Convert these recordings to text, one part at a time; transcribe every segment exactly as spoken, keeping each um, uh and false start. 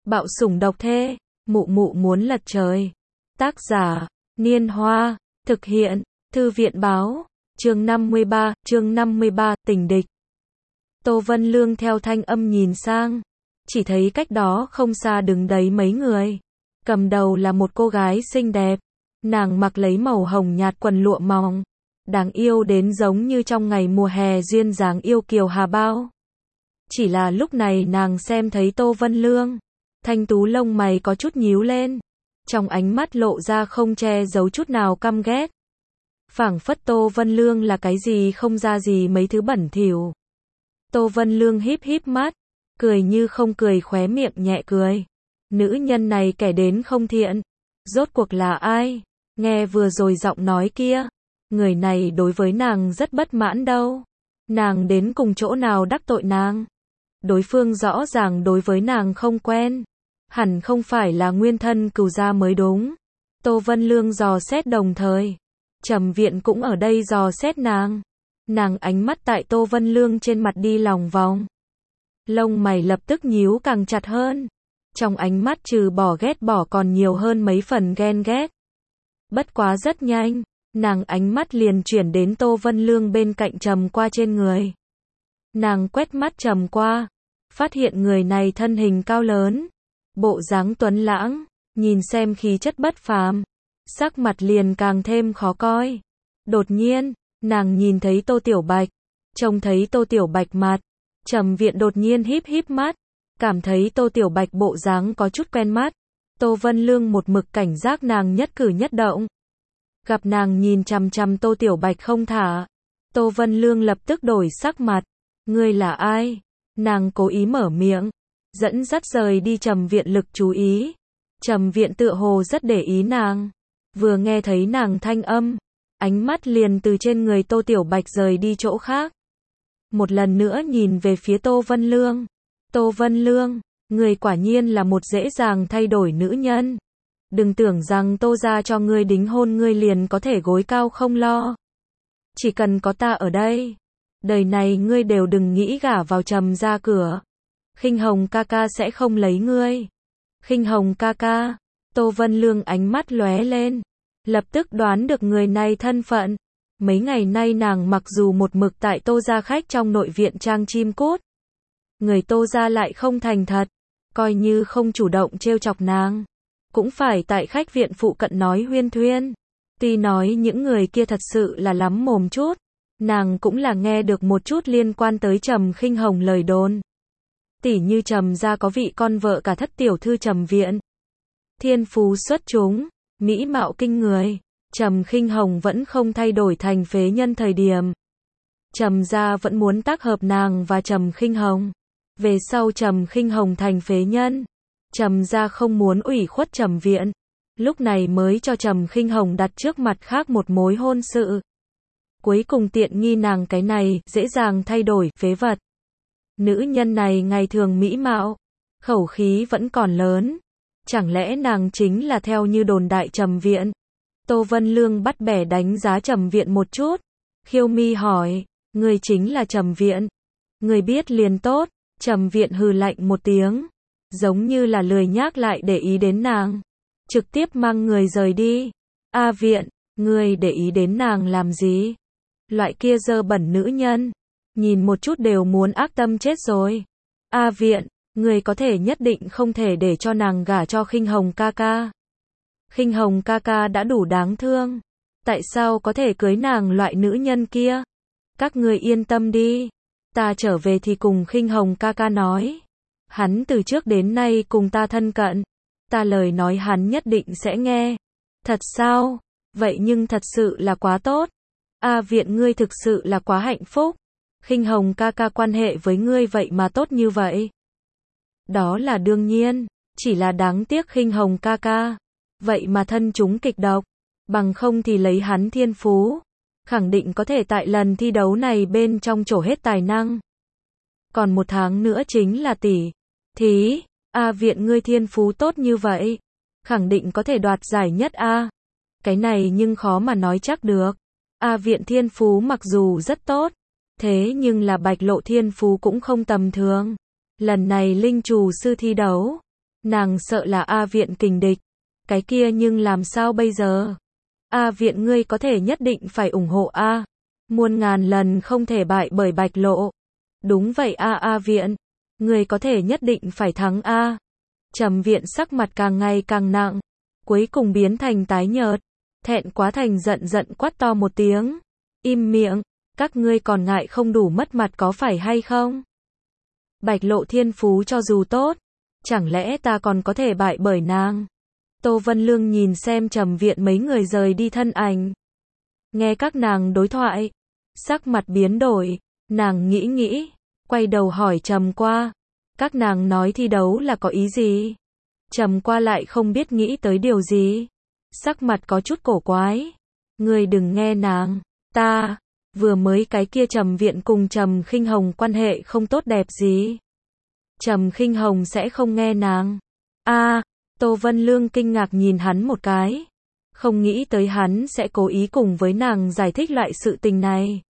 Bạo sủng độc thê, mụ mụ muốn lật trời. Tác giả, Niên Hoa, thực hiện, Thư viện báo, chương năm mươi ba, chương năm mươi ba, tình địch. Tô Vân Lương theo thanh âm nhìn sang, chỉ thấy cách đó không xa đứng đấy mấy người. Cầm đầu là một cô gái xinh đẹp, nàng mặc lấy màu hồng nhạt quần lụa mỏng, đáng yêu đến giống như trong ngày mùa hè duyên dáng yêu kiều hà bao. Chỉ là lúc này nàng xem thấy Tô Vân Lương, thanh tú lông mày có chút nhíu lên, trong ánh mắt lộ ra không che giấu chút nào căm ghét. Phảng phất Tô Vân Lương là cái gì không ra gì mấy thứ bẩn thỉu. Tô Vân Lương híp híp mắt, cười như không cười, khóe miệng nhẹ cười. Nữ nhân này kẻ đến không thiện, rốt cuộc là ai? Nghe vừa rồi giọng nói kia, người này đối với nàng rất bất mãn đâu. Nàng đến cùng chỗ nào đắc tội nàng? Đối phương rõ ràng đối với nàng không quen, hẳn không phải là nguyên thân cừu gia mới đúng. Tô Vân Lương dò xét đồng thời, Trầm Viện cũng ở đây dò xét nàng. Nàng ánh mắt tại Tô Vân Lương trên mặt đi lòng vòng, lông mày lập tức nhíu càng chặt hơn. Trong ánh mắt trừ bỏ ghét bỏ còn nhiều hơn mấy phần ghen ghét. Bất quá rất nhanh, nàng ánh mắt liền chuyển đến Tô Vân Lương bên cạnh Trầm Qua trên người. Nàng quét mắt Trầm Qua, phát hiện người này thân hình cao lớn, bộ dáng tuấn lãng, nhìn xem khí chất bất phàm, sắc mặt liền càng thêm khó coi. Đột nhiên, nàng nhìn thấy Tô Tiểu Bạch, trông thấy Tô Tiểu Bạch mặt, Trầm Viện đột nhiên híp híp mắt, cảm thấy Tô Tiểu Bạch bộ dáng có chút quen mắt. Tô Vân Lương một mực cảnh giác nàng nhất cử nhất động. Gặp nàng nhìn chằm chằm Tô Tiểu Bạch không thả, Tô Vân Lương lập tức đổi sắc mặt. Ngươi là ai? Nàng cố ý mở miệng, dẫn dắt rời đi Trầm Viện lực chú ý. Trầm Viện tựa hồ rất để ý nàng, vừa nghe thấy nàng thanh âm, ánh mắt liền từ trên người Tô Tiểu Bạch rời đi chỗ khác. Một lần nữa nhìn về phía Tô Vân Lương. Tô Vân Lương, người quả nhiên là một dễ dàng thay đổi nữ nhân. Đừng tưởng rằng Tô gia cho ngươi đính hôn ngươi liền có thể gối cao không lo. Chỉ cần có ta ở đây, đời này ngươi đều đừng nghĩ gả vào Trầm gia cửa. Khinh Hồng ca ca sẽ không lấy ngươi. Khinh Hồng ca ca. Tô Vân Lương ánh mắt lóe lên, lập tức đoán được người này thân phận. Mấy ngày nay nàng mặc dù một mực tại Tô gia khách trong nội viện trang chim cút, người Tô gia lại không thành thật, coi như không chủ động trêu chọc nàng, cũng phải tại khách viện phụ cận nói huyên thuyên. Tuy nói những người kia thật sự là lắm mồm chút, nàng cũng là nghe được một chút liên quan tới Trầm Khinh Hồng lời đồn. Tỉ như Trầm gia có vị con vợ cả thất tiểu thư Trầm Viện, thiên phú xuất chúng, mỹ mạo kinh người. Trầm Khinh Hồng vẫn không thay đổi thành phế nhân thời điểm, Trầm gia vẫn muốn tác hợp nàng và Trầm Khinh Hồng. Về sau Trầm Khinh Hồng thành phế nhân, Trầm gia không muốn ủy khuất Trầm Viện, lúc này mới cho Trầm Khinh Hồng đặt trước mặt khác một mối hôn sự. Cuối cùng tiện nghi nàng cái này dễ dàng thay đổi phế vật. Nữ nhân này ngày thường mỹ mạo, khẩu khí vẫn còn lớn, chẳng lẽ nàng chính là theo như đồn đại Trầm Viện? Tô Vân Lương bắt bẻ đánh giá Trầm Viện một chút, khiêu mi hỏi, người chính là Trầm Viện? Người biết liền tốt. Trầm Viện hừ lạnh một tiếng, giống như là lười nhác lại để ý đến nàng, trực tiếp mang người rời đi. A Viện, người để ý đến nàng làm gì? Loại kia dơ bẩn nữ nhân, nhìn một chút đều muốn ác tâm chết rồi. A Viện, người có thể nhất định không thể để cho nàng gả cho Khinh Hồng ca ca. Khinh Hồng ca ca đã đủ đáng thương, tại sao có thể cưới nàng loại nữ nhân kia? Các người yên tâm đi, ta trở về thì cùng Khinh Hồng ca ca nói. Hắn từ trước đến nay cùng ta thân cận, ta lời nói hắn nhất định sẽ nghe. Thật sao? Vậy nhưng thật sự là quá tốt. A Viện, ngươi thực sự là quá hạnh phúc. Khinh Hồng ca ca quan hệ với ngươi vậy mà tốt như vậy. Đó là đương nhiên, chỉ là đáng tiếc Khinh Hồng ca ca vậy mà thân chúng kịch độc, bằng không thì lấy hắn thiên phú, khẳng định có thể tại lần thi đấu này bên trong trổ hết tài năng. Còn một tháng nữa chính là tỷ thí, A Viện, ngươi thiên phú tốt như vậy, khẳng định có thể đoạt giải nhất a. Cái này nhưng khó mà nói chắc được. A Viện thiên phú mặc dù rất tốt, thế nhưng là Bạch Lộ thiên phú cũng không tầm thường. Lần này linh trù sư thi đấu, Nàng sợ là A Viện kình địch. Cái kia nhưng làm sao bây giờ? A Viện ngươi có thể nhất định phải ủng hộ A. Muôn ngàn lần không thể bại bởi Bạch Lộ. Đúng vậy A A Viện. Ngươi có thể nhất định phải thắng A. Trầm Viện sắc mặt càng ngày càng nặng. Cuối cùng biến thành tái nhợt. Thẹn quá thành giận giận quát to một tiếng. Im miệng. Các ngươi còn ngại không đủ mất mặt có phải hay không? Bạch Lộ thiên phú cho dù tốt. Chẳng lẽ ta còn có thể bại bởi nàng? Tô Vân Lương nhìn xem Trầm Viện mấy người rời đi thân ảnh. Nghe các nàng đối thoại. Sắc mặt biến đổi. Nàng nghĩ nghĩ. Quay đầu hỏi Trầm Qua. Các nàng nói thi đấu là có ý gì? Trầm Qua lại không biết nghĩ tới điều gì. Sắc mặt có chút cổ quái. Ngươi đừng nghe nàng. Ta. Vừa mới cái kia Trầm Viện cùng Trầm Khinh Hồng quan hệ không tốt đẹp gì. Trầm Khinh Hồng sẽ không nghe nàng. A, à, Tô Vân Lương kinh ngạc nhìn hắn một cái. Không nghĩ tới hắn sẽ cố ý cùng với nàng giải thích loại sự tình này.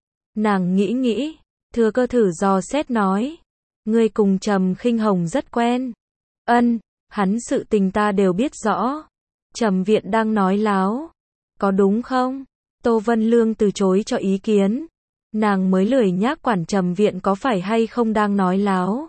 Nàng nghĩ nghĩ, thừa cơ thử dò xét nói. Ngươi cùng Trầm Khinh Hồng rất quen. Ân, hắn sự tình ta đều biết rõ. Trầm Viện đang nói láo. Có đúng không? Tô Vân Lương từ chối cho ý kiến. Nàng mới lười nhác quản Trầm Viện có phải hay không đang nói láo.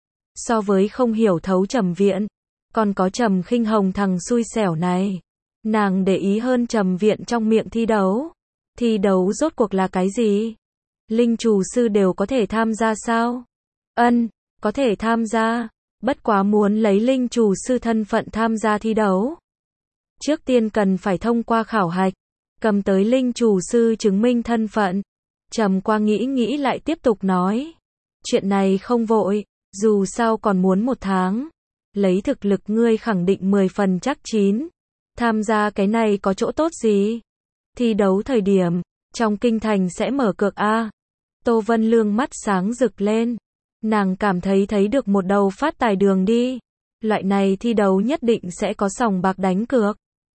So với không hiểu thấu Trầm Viện, còn có Trầm Khinh Hồng thằng xui xẻo này. Nàng để ý hơn Trầm Viện trong miệng thi đấu. Thi đấu rốt cuộc là cái gì? Linh Trù Sư đều có thể tham gia sao? Ân, có thể tham gia. Bất quá muốn lấy Linh Trù Sư thân phận tham gia thi đấu. Trước tiên cần phải thông qua khảo hạch. Cầm tới Linh Trù Sư chứng minh thân phận. Trầm Qua nghĩ nghĩ lại tiếp tục nói. Chuyện này không vội. Dù sao còn muốn một tháng. Lấy thực lực ngươi khẳng định mười phần chắc chín. Tham gia cái này có chỗ tốt gì? Thi đấu thời điểm, trong kinh thành sẽ mở cược A. Tô Vân Lương mắt sáng rực lên. Nàng cảm thấy thấy được một đầu phát tài đường đi. Loại này thi đấu nhất định sẽ có sòng bạc đánh cược.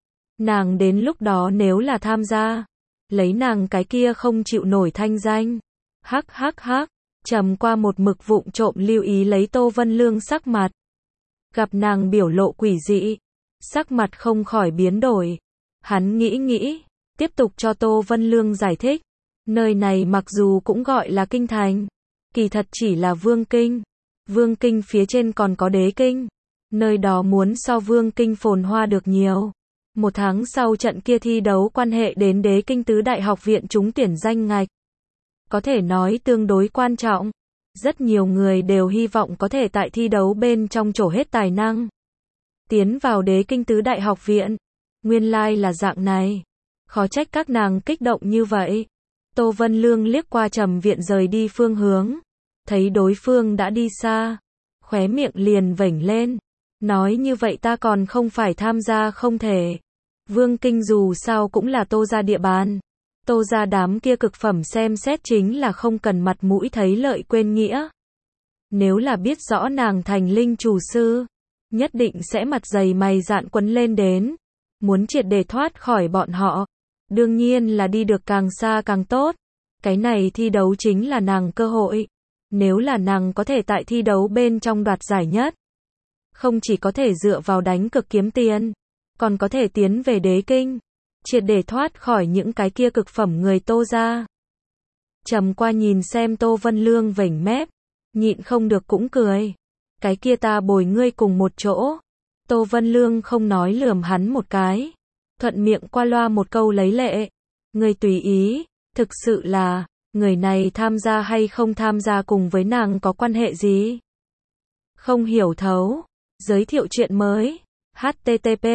Nàng đến lúc đó nếu là tham gia, lấy nàng cái kia không chịu nổi thanh danh. Hắc hắc hắc. Trầm Qua một mực vụng trộm lưu ý lấy Tô Vân Lương sắc mặt. Gặp nàng biểu lộ quỷ dị, sắc mặt không khỏi biến đổi. Hắn nghĩ nghĩ, tiếp tục cho Tô Vân Lương giải thích. Nơi này mặc dù cũng gọi là kinh thành, kỳ thật chỉ là vương kinh. Vương kinh phía trên còn có đế kinh. Nơi đó muốn so vương kinh phồn hoa được nhiều. Một tháng sau trận kia thi đấu quan hệ đến đế kinh tứ đại học viện trúng tuyển danh ngạch. Có thể nói tương đối quan trọng. Rất nhiều người đều hy vọng có thể tại thi đấu bên trong trổ hết tài năng. Tiến vào đế kinh tứ đại học viện. Nguyên lai like là dạng này. Khó trách các nàng kích động như vậy. Tô Vân Lương liếc qua Trầm Viện rời đi phương hướng. Thấy đối phương đã đi xa. Khóe miệng liền vểnh lên. Nói như vậy ta còn không phải tham gia không thể. Vương kinh dù sao cũng là Tô gia địa bàn. Tô gia đám kia cực phẩm xem xét chính là không cần mặt mũi thấy lợi quên nghĩa. Nếu là biết rõ nàng thành Linh Trù Sư, nhất định sẽ mặt dày mày dạn quấn lên đến. Muốn triệt để thoát khỏi bọn họ. Đương nhiên là đi được càng xa càng tốt. Cái này thi đấu chính là nàng cơ hội. Nếu là nàng có thể tại thi đấu bên trong đoạt giải nhất. Không chỉ có thể dựa vào đánh cực kiếm tiền, còn có thể tiến về đế kinh. Triệt để thoát khỏi những cái kia cực phẩm người Tô gia. Trầm Qua nhìn xem Tô Vân Lương vểnh mép, nhịn không được cũng cười. Cái kia ta bồi ngươi cùng một chỗ. Tô Vân Lương không nói lườm hắn một cái. Thuận miệng qua loa một câu lấy lệ. Ngươi tùy ý, thực sự là, người này tham gia hay không tham gia cùng với nàng có quan hệ gì? Không hiểu thấu. Giới thiệu chuyện mới. H T T P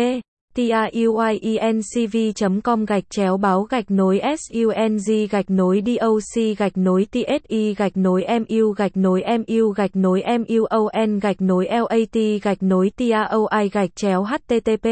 T-A-U-I-E-N-C-V chấm com gạch chéo báo gạch nối S-U-N-G gạch nối D-O-C gạch nối T-S-I gạch nối M-U gạch nối M-U gạch nối M-U-O-N gạch nối L-A-T gạch nối T-A-O-I gạch chéo H T T P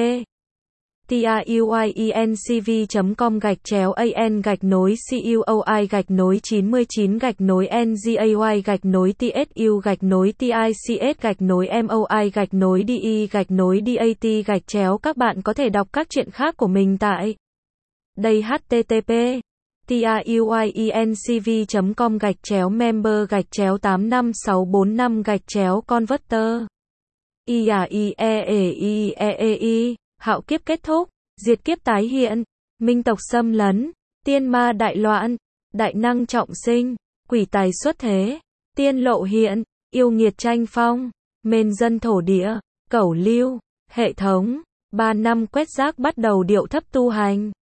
T-A-U-I-E-N-C-V chấm com gạch chéo A-N gạch nối C-U-O-I gạch nối chín mươi chín gạch nối N-G-A-Y gạch nối T-S-U gạch nối T-I-C-S gạch nối M-O-I gạch nối D-E gạch nối D-A-T gạch chéo. Các bạn có thể đọc các chuyện khác của mình tại đây H T T P T-A-U-I-E-N-C-V chấm com gạch chéo member gạch chéo tám năm sáu bốn năm gạch chéo converter Y à y e e y e e y, hạo kiếp kết thúc, diệt kiếp tái hiện, minh tộc xâm lấn, tiên ma đại loạn, đại năng trọng sinh, quỷ tài xuất thế, tiên lộ hiện, yêu nghiệt tranh phong, mền dân thổ địa, cẩu lưu, hệ thống, ba năm quét rác bắt đầu điệu thấp tu hành.